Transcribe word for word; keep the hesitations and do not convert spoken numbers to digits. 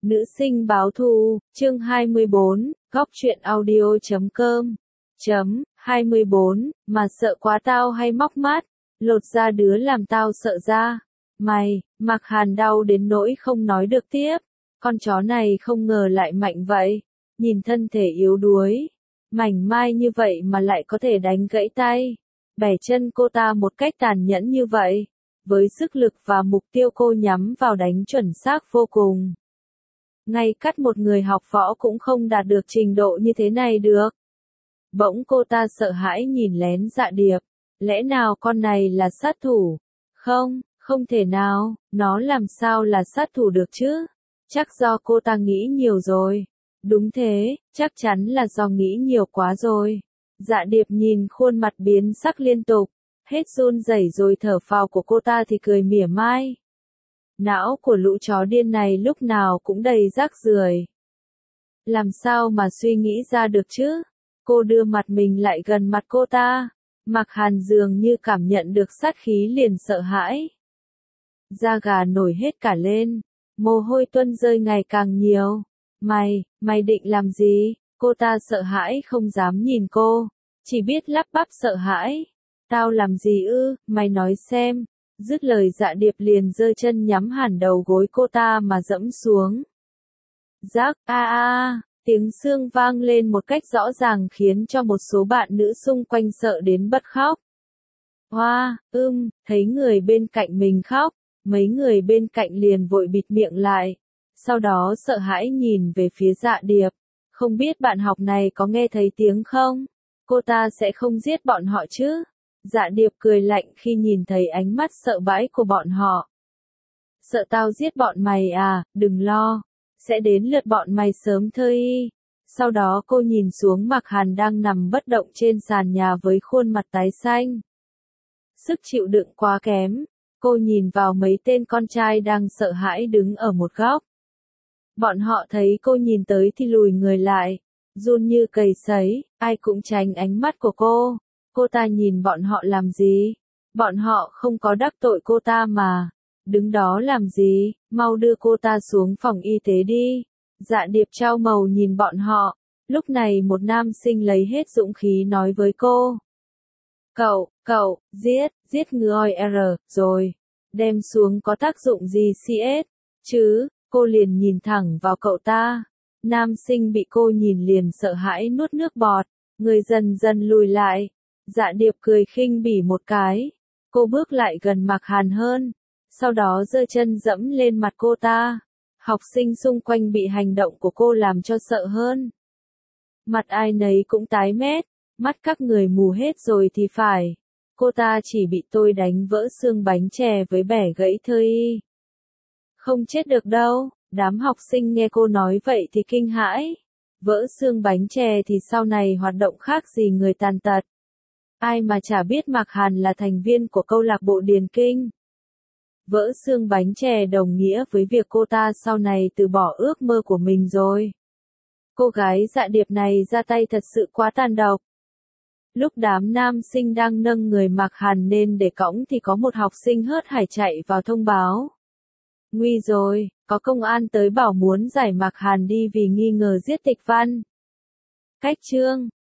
Nữ sinh báo thù, chương hai mươi bốn, góc truyện audio chấm com. Chấm, hai mươi bốn, mà sợ quá tao hay móc mắt, lột ra đứa làm tao sợ ra. Mày, Mạc Hàn đau đến nỗi không nói được tiếp. Con chó này không ngờ lại mạnh vậy. Nhìn thân thể yếu đuối, mảnh mai như vậy mà lại có thể đánh gãy tay, bẻ chân cô ta một cách tàn nhẫn như vậy. Với sức lực và mục tiêu cô nhắm vào đánh chuẩn xác vô cùng. Ngay cắt một người học võ cũng không đạt được trình độ như thế này được. Bỗng cô ta sợ hãi nhìn lén Dạ Điệp. Lẽ nào con này là sát thủ? Không, không thể nào, nó làm sao là sát thủ được chứ? Chắc do cô ta nghĩ nhiều rồi. Đúng thế, chắc chắn là do nghĩ nhiều quá rồi. Dạ Điệp nhìn khuôn mặt biến sắc liên tục, hết run rẩy rồi thở phào của cô ta thì cười mỉa mai. Não của lũ chó điên này lúc nào cũng đầy rác rưởi. Làm sao mà suy nghĩ ra được chứ? Cô đưa mặt mình lại gần mặt cô ta. Mạc Hàn dường như cảm nhận được sát khí liền sợ hãi. Da gà nổi hết cả lên, mồ hôi tuôn rơi ngày càng nhiều. Mày, mày định làm gì? Cô ta sợ hãi không dám nhìn cô, chỉ biết lắp bắp sợ hãi. Tao làm gì ư, mày nói xem. Dứt lời Dạ Điệp liền giơ chân nhắm hẳn đầu gối cô ta mà dẫm xuống. Rắc, a a, tiếng xương vang lên một cách rõ ràng khiến cho một số bạn nữ xung quanh sợ đến bật khóc. Hoa, ưm, thấy người bên cạnh mình khóc, mấy người bên cạnh liền vội bịt miệng lại. Sau đó sợ hãi nhìn về phía Dạ Điệp. Không biết bạn học này có nghe thấy tiếng không? Cô ta sẽ không giết bọn họ chứ? Dạ Điệp cười lạnh khi nhìn thấy ánh mắt sợ bãi của bọn họ. Sợ tao giết bọn mày à, đừng lo. Sẽ đến lượt bọn mày sớm thôi. Sau đó cô nhìn xuống Mạc Hàn đang nằm bất động trên sàn nhà với khuôn mặt tái xanh. Sức chịu đựng quá kém. Cô nhìn vào mấy tên con trai đang sợ hãi đứng ở một góc. Bọn họ thấy cô nhìn tới thì lùi người lại, run như cầy sấy, ai cũng tránh ánh mắt của cô. Cô ta nhìn bọn họ làm gì? Bọn họ không có đắc tội cô ta mà. Đứng đó làm gì? Mau đưa cô ta xuống phòng y tế đi. Dạ Điệp trao màu nhìn bọn họ. Lúc này một nam sinh lấy hết dũng khí nói với cô. Cậu, cậu, giết, giết người R, rồi. Đem xuống có tác dụng gì xê ét, chứ? Cô liền nhìn thẳng vào cậu ta. Nam sinh bị cô nhìn liền sợ hãi nuốt nước bọt. Người dần dần lùi lại. Dạ Điệp cười khinh bỉ một cái. Cô bước lại gần Mạc Hàn hơn. Sau đó giơ chân dẫm lên mặt cô ta. Học sinh xung quanh bị hành động của cô làm cho sợ hơn. Mặt ai nấy cũng tái mét. Mắt các người mù hết rồi thì phải. Cô ta chỉ bị tôi đánh vỡ xương bánh chè với bẻ gãy thơi. Không chết được đâu. Đám học sinh nghe cô nói vậy thì kinh hãi. Vỡ xương bánh chè thì sau này hoạt động khác gì người tàn tật. Ai mà chả biết Mạc Hàn là thành viên của câu lạc bộ điền kinh. Vỡ xương bánh chè đồng nghĩa với việc cô ta sau này từ bỏ ước mơ của mình rồi. Cô gái Dạ Điệp này ra tay thật sự quá tàn độc. Lúc đám nam sinh đang nâng người Mạc Hàn lên để cõng thì có một học sinh hớt hải chạy vào thông báo. Nguy rồi, có công an tới bảo muốn giải Mạc Hàn đi vì nghi ngờ giết Tịch Văn. Cách chương